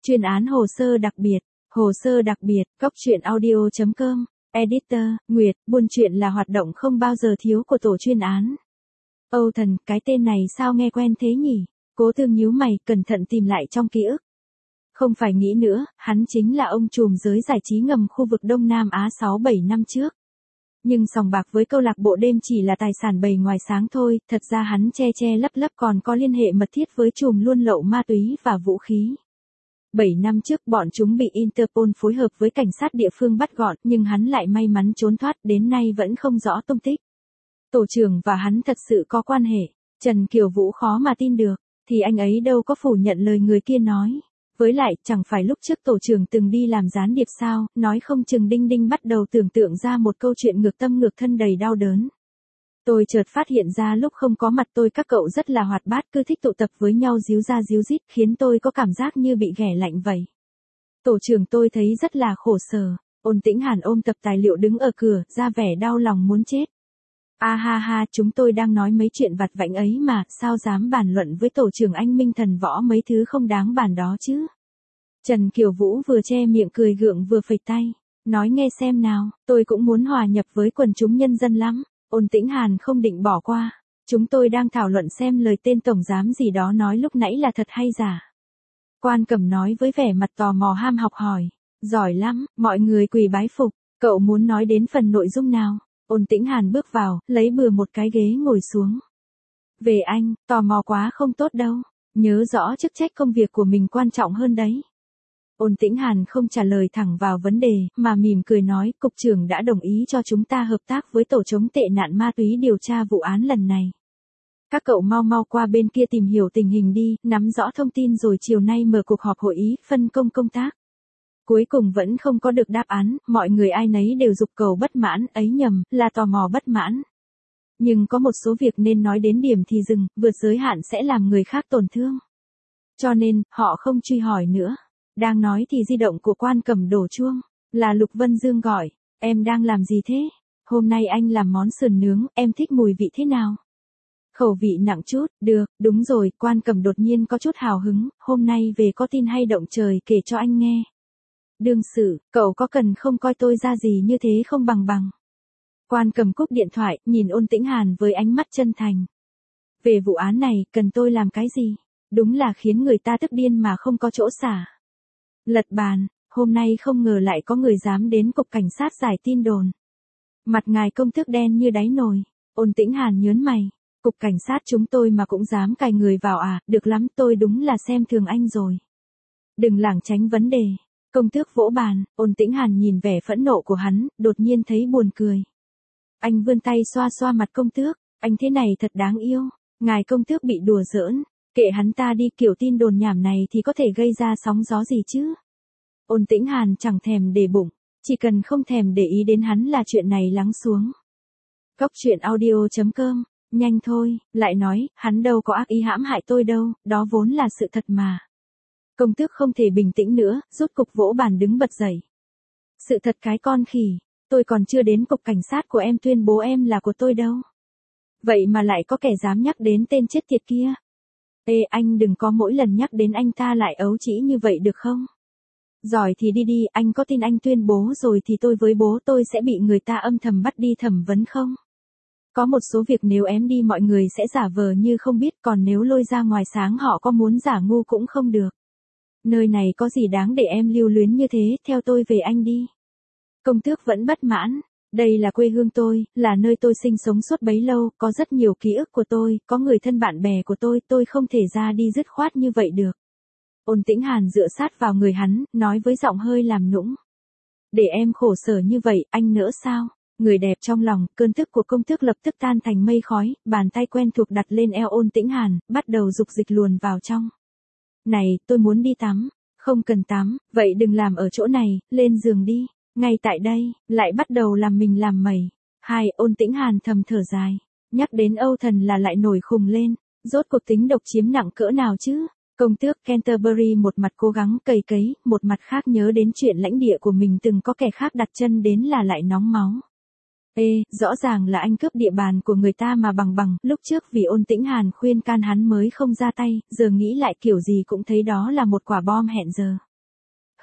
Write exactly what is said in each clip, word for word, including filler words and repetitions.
Chuyên án hồ sơ đặc biệt, hồ sơ đặc biệt, cốc truyện audio chấm com, editor, Nguyệt, buôn chuyện là hoạt động không bao giờ thiếu của tổ chuyên án. Âu Thần, cái tên này sao nghe quen thế nhỉ? Cố Tương nhíu mày, cẩn thận tìm lại trong ký ức. Không phải nghĩ nữa, hắn chính là ông trùm giới giải trí ngầm khu vực Đông Nam Á sáu bảy năm trước. Nhưng sòng bạc với câu lạc bộ đêm chỉ là tài sản bề ngoài sáng thôi, thật ra hắn che che lấp lấp còn có liên hệ mật thiết với trùm luôn lậu ma túy và vũ khí. bảy năm trước bọn chúng bị Interpol phối hợp với cảnh sát địa phương bắt gọn, nhưng hắn lại may mắn trốn thoát, đến nay vẫn không rõ tung tích. Tổ trưởng và hắn thật sự có quan hệ, Trần Kiều Vũ khó mà tin được, thì anh ấy đâu có phủ nhận lời người kia nói. Với lại, chẳng phải lúc trước tổ trưởng từng đi làm gián điệp sao, nói không chừng Đinh Đinh bắt đầu tưởng tượng ra một câu chuyện ngược tâm ngược thân đầy đau đớn. Tôi chợt phát hiện ra lúc không có mặt tôi các cậu rất là hoạt bát, cứ thích tụ tập với nhau díu ra díu dít, khiến tôi có cảm giác như bị ghẻ lạnh vậy. Tổ trưởng tôi thấy rất là khổ sở. Ôn Tĩnh Hàn ôm tập tài liệu đứng ở cửa, ra vẻ đau lòng muốn chết. A ha ha, chúng tôi đang nói mấy chuyện vặt vãnh ấy mà, sao dám bàn luận với tổ trưởng anh minh thần võ mấy thứ không đáng bàn đó chứ. Trần Kiều Vũ vừa che miệng cười gượng vừa phẩy tay, nói nghe xem nào, tôi cũng muốn hòa nhập với quần chúng nhân dân lắm. Ôn Tĩnh Hàn không định bỏ qua, chúng tôi đang thảo luận xem lời tên tổng giám gì đó nói lúc nãy là thật hay giả. Quan Cẩm nói với vẻ mặt tò mò ham học hỏi, giỏi lắm, mọi người quỳ bái phục, cậu muốn nói đến phần nội dung nào? Ôn Tĩnh Hàn bước vào, lấy bừa một cái ghế ngồi xuống. Về anh, tò mò quá không tốt đâu, nhớ rõ chức trách công việc của mình quan trọng hơn đấy. Ôn Tĩnh Hàn không trả lời thẳng vào vấn đề, mà mỉm cười nói, cục trưởng đã đồng ý cho chúng ta hợp tác với tổ chống tệ nạn ma túy điều tra vụ án lần này. Các cậu mau mau qua bên kia tìm hiểu tình hình đi, nắm rõ thông tin rồi chiều nay mở cuộc họp hội ý, phân công công tác. Cuối cùng vẫn không có được đáp án, mọi người ai nấy đều giục cầu bất mãn, ấy nhầm, là tò mò bất mãn. Nhưng có một số việc nên nói đến điểm thì dừng, vượt giới hạn sẽ làm người khác tổn thương. Cho nên, họ không truy hỏi nữa. Đang nói thì di động của Quan Cẩm đổ chuông, là Lục Vân Dương gọi, em đang làm gì thế? Hôm nay anh làm món sườn nướng, em thích mùi vị thế nào? Khẩu vị nặng chút, được, đúng rồi, Quan Cẩm đột nhiên có chút hào hứng, hôm nay về có tin hay động trời kể cho anh nghe. Đương sự, cậu có cần không coi tôi ra gì như thế không bằng bằng. Quan Cẩm cúp điện thoại, nhìn Ôn Tĩnh Hàn với ánh mắt chân thành. Về vụ án này, cần tôi làm cái gì? Đúng là khiến người ta tức điên mà không có chỗ xả. Lật bàn, hôm nay không ngờ lại có người dám đến cục cảnh sát giải tin đồn. Mặt ngài công tước đen như đáy nồi. Ôn Tĩnh Hàn nhớn mày. Cục cảnh sát chúng tôi mà cũng dám cài người vào à, được lắm, tôi đúng là xem thường anh rồi. Đừng lảng tránh vấn đề. Công tước vỗ bàn, Ôn Tĩnh Hàn nhìn vẻ phẫn nộ của hắn, đột nhiên thấy buồn cười. Anh vươn tay xoa xoa mặt công tước, anh thế này thật đáng yêu, ngài công tước bị đùa giỡn, kệ hắn ta đi, kiểu tin đồn nhảm này thì có thể gây ra sóng gió gì chứ. Ôn Tĩnh Hàn chẳng thèm để bụng, chỉ cần không thèm để ý đến hắn là chuyện này lắng xuống. Cốc truyện audio chấm com, nhanh thôi, lại nói, hắn đâu có ác ý hãm hại tôi đâu, đó vốn là sự thật mà. Công tước không thể bình tĩnh nữa, rút cục vỗ bàn đứng bật dậy. Sự thật cái con khỉ, tôi còn chưa đến cục cảnh sát của em tuyên bố em là của tôi đâu. Vậy mà lại có kẻ dám nhắc đến tên chết tiệt kia. Ê anh đừng có mỗi lần nhắc đến anh ta lại ấu trĩ như vậy được không? Giỏi thì đi đi, anh có tin anh tuyên bố rồi thì tôi với bố tôi sẽ bị người ta âm thầm bắt đi thẩm vấn không? Có một số việc nếu em đi mọi người sẽ giả vờ như không biết, còn nếu lôi ra ngoài sáng họ có muốn giả ngu cũng không được. Nơi này có gì đáng để em lưu luyến như thế, theo tôi về anh đi. Công tước vẫn bất mãn, đây là quê hương tôi, là nơi tôi sinh sống suốt bấy lâu, có rất nhiều ký ức của tôi, có người thân bạn bè của tôi, tôi không thể ra đi dứt khoát như vậy được. Ôn Tĩnh Hàn dựa sát vào người hắn, nói với giọng hơi làm nũng. Để em khổ sở như vậy, anh nỡ sao? Người đẹp trong lòng, cơn tức của công tước lập tức tan thành mây khói, bàn tay quen thuộc đặt lên eo Ôn Tĩnh Hàn, bắt đầu dục dịch luồn vào trong. Này, tôi muốn đi tắm. Không cần tắm, vậy đừng làm ở chỗ này, lên giường đi. Ngay tại đây, lại bắt đầu làm mình làm mẩy. Hai, Ôn Tĩnh Hàn thầm thở dài. Nhắc đến Âu Thần là lại nổi khùng lên. Rốt cuộc tính độc chiếm nặng cỡ nào chứ? Công tước Canterbury một mặt cố gắng cầy cấy, một mặt khác nhớ đến chuyện lãnh địa của mình từng có kẻ khác đặt chân đến là lại nóng máu. Ê, rõ ràng là anh cướp địa bàn của người ta mà bằng bằng, lúc trước vì Ôn Tĩnh Hàn khuyên can hắn mới không ra tay, giờ nghĩ lại kiểu gì cũng thấy đó là một quả bom hẹn giờ.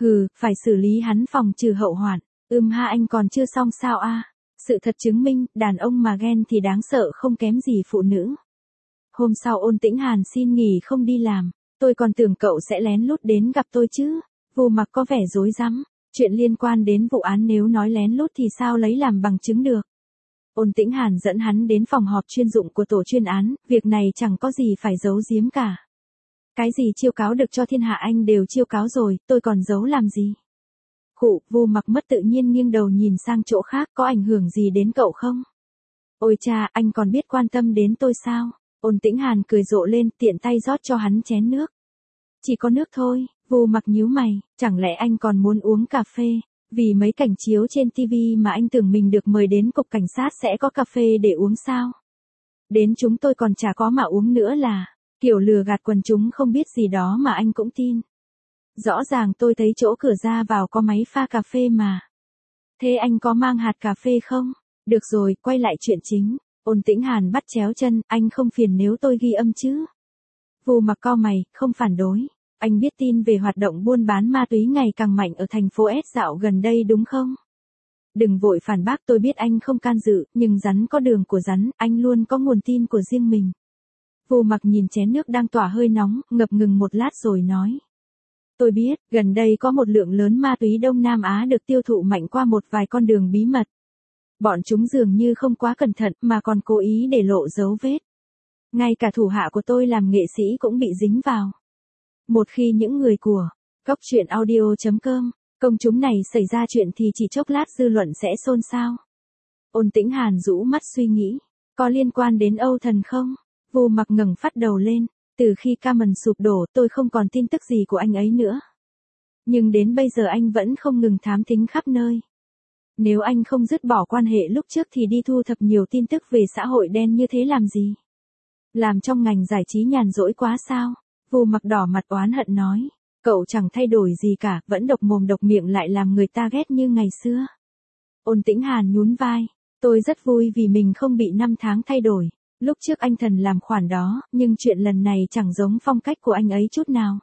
Hừ, phải xử lý hắn phòng trừ hậu hoạn. Ưm ha, anh còn chưa xong sao a? Sự thật chứng minh, đàn ông mà ghen thì đáng sợ không kém gì phụ nữ. Hôm sau Ôn Tĩnh Hàn xin nghỉ không đi làm. Tôi còn tưởng cậu sẽ lén lút đến gặp tôi chứ. Vu Mặc có vẻ rối rắm. Chuyện liên quan đến vụ án nếu nói lén lút thì sao lấy làm bằng chứng được. Ôn Tĩnh Hàn dẫn hắn đến phòng họp chuyên dụng của tổ chuyên án, việc này chẳng có gì phải giấu giếm cả. Cái gì chiêu cáo được cho thiên hạ anh đều chiêu cáo rồi, tôi còn giấu làm gì? Khụ, Vu Mặc mất tự nhiên nghiêng đầu nhìn sang chỗ khác, có ảnh hưởng gì đến cậu không? Ôi cha, anh còn biết quan tâm đến tôi sao? Ôn Tĩnh Hàn cười rộ lên, tiện tay rót cho hắn chén nước. Chỉ có nước thôi. Vu Mặc nhíu mày, chẳng lẽ anh còn muốn uống cà phê? Vì mấy cảnh chiếu trên ti vi mà anh tưởng mình được mời đến cục cảnh sát sẽ có cà phê để uống sao? Đến chúng tôi còn chả có mà uống nữa là, kiểu lừa gạt quần chúng không biết gì đó mà anh cũng tin. Rõ ràng tôi thấy chỗ cửa ra vào có máy pha cà phê mà. Thế anh có mang hạt cà phê không? Được rồi, quay lại chuyện chính. Ôn Tĩnh Hàn bắt chéo chân, anh không phiền nếu tôi ghi âm chứ? Vu Mặc cau mày, không phản đối. Anh biết tin về hoạt động buôn bán ma túy ngày càng mạnh ở thành phố S dạo gần đây đúng không? Đừng vội phản bác, tôi biết anh không can dự, nhưng rắn có đường của rắn, anh luôn có nguồn tin của riêng mình. Vu Mặc nhìn chén nước đang tỏa hơi nóng, ngập ngừng một lát rồi nói. Tôi biết, gần đây có một lượng lớn ma túy Đông Nam Á được tiêu thụ mạnh qua một vài con đường bí mật. Bọn chúng dường như không quá cẩn thận mà còn cố ý để lộ dấu vết. Ngay cả thủ hạ của tôi làm nghệ sĩ cũng bị dính vào. Một khi những người của Cóc Truyện Audio chấm com, công chúng này xảy ra chuyện thì chỉ chốc lát dư luận sẽ xôn xao. Ôn Tĩnh Hàn rũ mắt suy nghĩ, có liên quan đến Âu Thần không? Vu Mặc ngẩng phát đầu lên, từ khi Carmen sụp đổ tôi không còn tin tức gì của anh ấy nữa. Nhưng đến bây giờ anh vẫn không ngừng thám thính khắp nơi. Nếu anh không dứt bỏ quan hệ lúc trước thì đi thu thập nhiều tin tức về xã hội đen như thế làm gì? Làm trong ngành giải trí nhàn rỗi quá sao? Vu Mặc đỏ mặt oán hận nói, cậu chẳng thay đổi gì cả, vẫn độc mồm độc miệng lại làm người ta ghét như ngày xưa. Ôn Tĩnh Hàn nhún vai, tôi rất vui vì mình không bị năm tháng thay đổi. Lúc trước anh Thần làm khoản đó, nhưng chuyện lần này chẳng giống phong cách của anh ấy chút nào.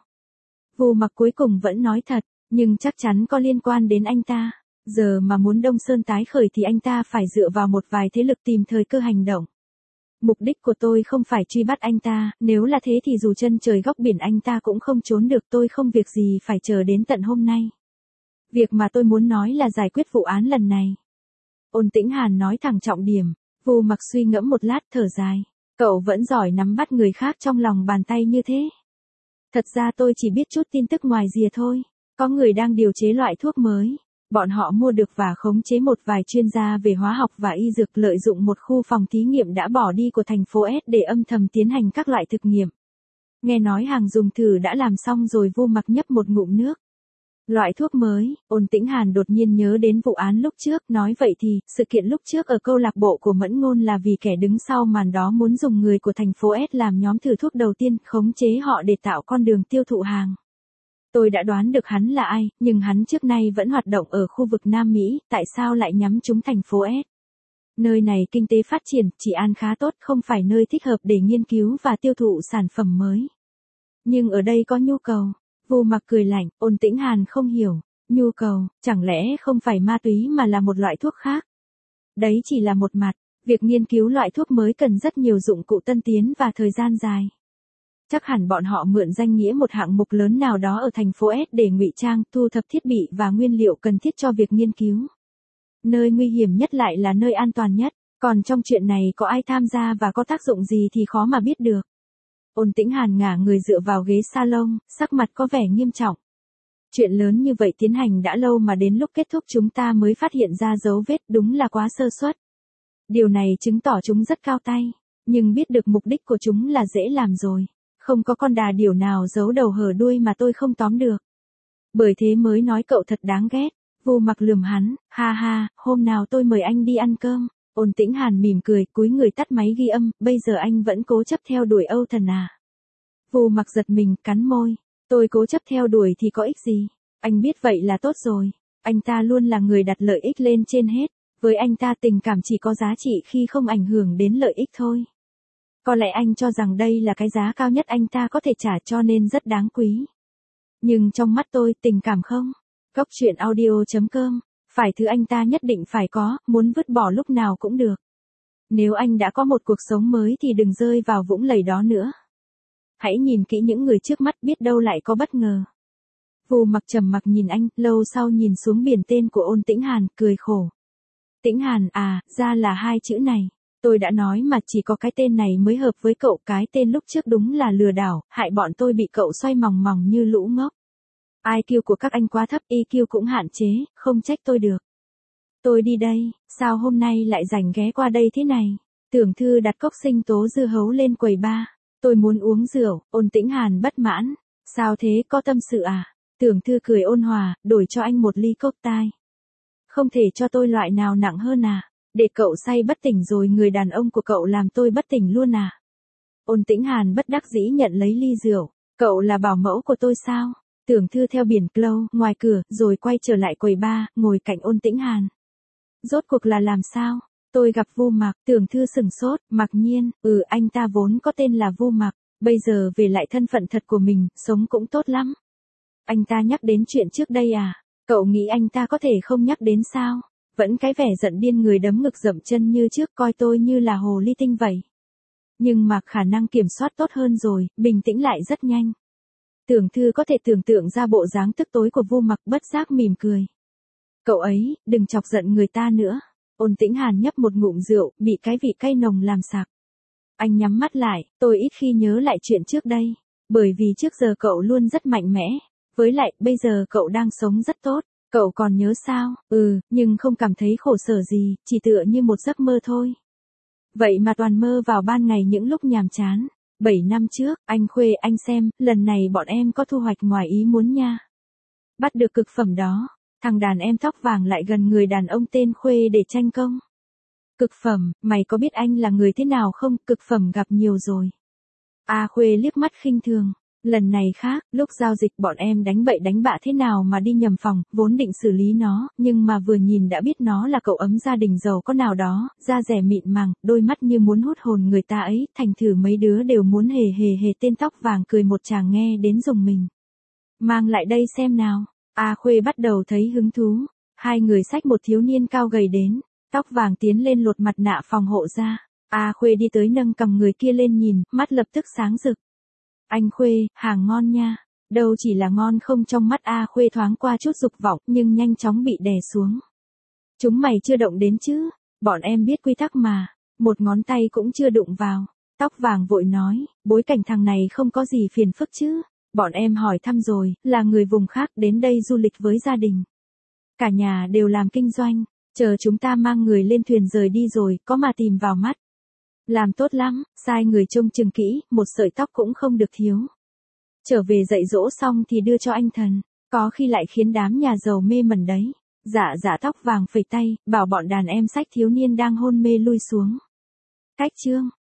Vu Mặc cuối cùng vẫn nói thật, nhưng chắc chắn có liên quan đến anh ta. Giờ mà muốn Đông Sơn tái khởi thì anh ta phải dựa vào một vài thế lực tìm thời cơ hành động. Mục đích của tôi không phải truy bắt anh ta, nếu là thế thì dù chân trời góc biển anh ta cũng không trốn được, tôi không việc gì phải chờ đến tận hôm nay. Việc mà tôi muốn nói là giải quyết vụ án lần này. Ôn Tĩnh Hàn nói thẳng trọng điểm. Vu Mặc suy ngẫm một lát thở dài. Cậu vẫn giỏi nắm bắt người khác trong lòng bàn tay như thế. Thật ra tôi chỉ biết chút tin tức ngoài rìa thôi. Có người đang điều chế loại thuốc mới. Bọn họ mua được và khống chế một vài chuyên gia về hóa học và y dược, lợi dụng một khu phòng thí nghiệm đã bỏ đi của thành phố S để âm thầm tiến hành các loại thực nghiệm. Nghe nói hàng dùng thử đã làm xong rồi. Vu Mặc nhấp một ngụm nước. Loại thuốc mới, Ôn Tĩnh Hàn đột nhiên nhớ đến vụ án lúc trước, nói vậy thì, sự kiện lúc trước ở câu lạc bộ của Mẫn Ngôn là vì kẻ đứng sau màn đó muốn dùng người của thành phố S làm nhóm thử thuốc đầu tiên, khống chế họ để tạo con đường tiêu thụ hàng. Tôi đã đoán được hắn là ai, nhưng hắn trước nay vẫn hoạt động ở khu vực Nam Mỹ, tại sao lại nhắm trúng thành phố S? Nơi này kinh tế phát triển,治an khá tốt, không phải nơi thích hợp để nghiên cứu và tiêu thụ sản phẩm mới. Nhưng ở đây có nhu cầu. Vu Mặc cười lạnh, Ôn Tĩnh Hàn không hiểu, nhu cầu, chẳng lẽ không phải ma túy mà là một loại thuốc khác? Đấy chỉ là một mặt, việc nghiên cứu loại thuốc mới cần rất nhiều dụng cụ tân tiến và thời gian dài. Chắc hẳn bọn họ mượn danh nghĩa một hạng mục lớn nào đó ở thành phố S để ngụy trang, thu thập thiết bị và nguyên liệu cần thiết cho việc nghiên cứu. Nơi nguy hiểm nhất lại là nơi an toàn nhất, còn trong chuyện này có ai tham gia và có tác dụng gì thì khó mà biết được. Ôn Tĩnh Hàn ngả người dựa vào ghế salon, sắc mặt có vẻ nghiêm trọng. Chuyện lớn như vậy tiến hành đã lâu mà đến lúc kết thúc chúng ta mới phát hiện ra dấu vết, đúng là quá sơ suất. Điều này chứng tỏ chúng rất cao tay, nhưng biết được mục đích của chúng là dễ làm rồi. Không có con đà điểu nào giấu đầu hở đuôi mà tôi không tóm được. Bởi thế mới nói cậu thật đáng ghét. Vu Mặc lườm hắn, ha ha, hôm nào tôi mời anh đi ăn cơm. Ôn Tĩnh Hàn mỉm cười, cúi người tắt máy ghi âm, bây giờ anh vẫn cố chấp theo đuổi Âu Thần à? Vu Mặc giật mình, cắn môi, tôi cố chấp theo đuổi thì có ích gì? Anh biết vậy là tốt rồi. Anh ta luôn là người đặt lợi ích lên trên hết. Với anh ta tình cảm chỉ có giá trị khi không ảnh hưởng đến lợi ích thôi. Có lẽ anh cho rằng đây là cái giá cao nhất anh ta có thể trả cho nên rất đáng quý. Nhưng trong mắt tôi, tình cảm không Cốc truyện audio chấm com. Phải thứ anh ta nhất định phải có, muốn vứt bỏ lúc nào cũng được. Nếu anh đã có một cuộc sống mới thì đừng rơi vào vũng lầy đó nữa. Hãy nhìn kỹ những người trước mắt, biết đâu lại có bất ngờ. Vu Mặc trầm mặc nhìn anh, lâu sau nhìn xuống biển tên của Ôn Tĩnh Hàn, cười khổ. Tĩnh Hàn à, ra là hai chữ này. Tôi đã nói mà, chỉ có cái tên này mới hợp với cậu, cái tên lúc trước đúng là lừa đảo, hại bọn tôi bị cậu xoay mòng mòng như lũ ngốc. i kiu của các anh quá thấp, i kiu cũng hạn chế, không trách tôi được. Tôi đi đây, sao hôm nay lại rảnh ghé qua đây thế này? Tưởng Thư đặt cốc sinh tố dưa hấu lên quầy bar. Tôi muốn uống rượu. Ôn Tĩnh Hàn bất mãn. Sao thế, có tâm sự à? Tưởng Thư cười ôn hòa, đổi cho anh một ly cốc tai. Không thể cho tôi loại nào nặng hơn à? Để cậu say bất tỉnh rồi người đàn ông của cậu làm tôi bất tỉnh luôn à? Ôn Tĩnh Hàn bất đắc dĩ nhận lấy ly rượu. Cậu là bảo mẫu của tôi sao? Tưởng Thư theo biển Clow ngoài cửa, rồi quay trở lại quầy bar, ngồi cạnh Ôn Tĩnh Hàn. Rốt cuộc là làm sao? Tôi gặp Vu Mặc. Tưởng Thư sừng sốt, mặc nhiên, ừ anh ta vốn có tên là Vu Mặc, bây giờ về lại thân phận thật của mình, sống cũng tốt lắm. Anh ta nhắc đến chuyện trước đây à? Cậu nghĩ anh ta có thể không nhắc đến sao? Vẫn cái vẻ giận điên người đấm ngực dậm chân như trước, coi tôi như là hồ ly tinh vậy. Nhưng mà khả năng kiểm soát tốt hơn rồi, bình tĩnh lại rất nhanh. Tưởng Thư có thể tưởng tượng ra bộ dáng tức tối của Vu Mặc, bất giác mỉm cười. Cậu ấy, đừng chọc giận người ta nữa. Ôn Tĩnh Hàn nhấp một ngụm rượu, bị cái vị cay nồng làm sặc. Anh nhắm mắt lại, tôi ít khi nhớ lại chuyện trước đây. Bởi vì trước giờ cậu luôn rất mạnh mẽ. Với lại, bây giờ cậu đang sống rất tốt. Cậu còn nhớ sao? Ừ, nhưng không cảm thấy khổ sở gì, chỉ tựa như một giấc mơ thôi. Vậy mà toàn mơ vào ban ngày những lúc nhàm chán. Bảy năm trước, anh Khuê, anh xem, lần này bọn em có thu hoạch ngoài ý muốn nha. Bắt được cực phẩm đó. Thằng đàn em tóc vàng lại gần người đàn ông tên Khuê để tranh công. Cực phẩm, mày có biết anh là người thế nào không? Cực phẩm gặp nhiều rồi. A Khuê liếc mắt khinh thường. Lần này khác, lúc giao dịch bọn em đánh bậy đánh bạ thế nào mà đi nhầm phòng, vốn định xử lý nó, nhưng mà vừa nhìn đã biết nó là cậu ấm gia đình giàu có nào đó, da dẻ mịn màng, đôi mắt như muốn hút hồn người ta ấy, thành thử mấy đứa đều muốn hề hề hề. Tên tóc vàng cười một tràng nghe đến rùng mình. Mang lại đây xem nào. A Khuê bắt đầu thấy hứng thú. Hai người xách một thiếu niên cao gầy đến. Tóc vàng tiến lên lột mặt nạ phòng hộ ra. A Khuê đi tới nâng cầm người kia lên nhìn, mắt lập tức sáng rực. Anh Khuê, hàng ngon nha. Đâu chỉ là ngon không, trong mắt A Khuê thoáng qua chút dục vọng, nhưng nhanh chóng bị đè xuống. Chúng mày chưa động đến chứ? Bọn em biết quy tắc mà. Một ngón tay cũng chưa đụng vào. Tóc vàng vội nói, bối cảnh thằng này không có gì phiền phức chứ. Bọn em hỏi thăm rồi, là người vùng khác đến đây du lịch với gia đình. Cả nhà đều làm kinh doanh, chờ chúng ta mang người lên thuyền rời đi rồi, có mà tìm vào mắt. Làm tốt lắm, sai người trông chừng kỹ, một sợi tóc cũng không được thiếu. Trở về dạy dỗ xong thì đưa cho anh thần, có khi lại khiến đám nhà giàu mê mẩn đấy. Dạ dạ. Tóc vàng phẩy tay, bảo bọn đàn em xách thiếu niên đang hôn mê lui xuống. Cách chương.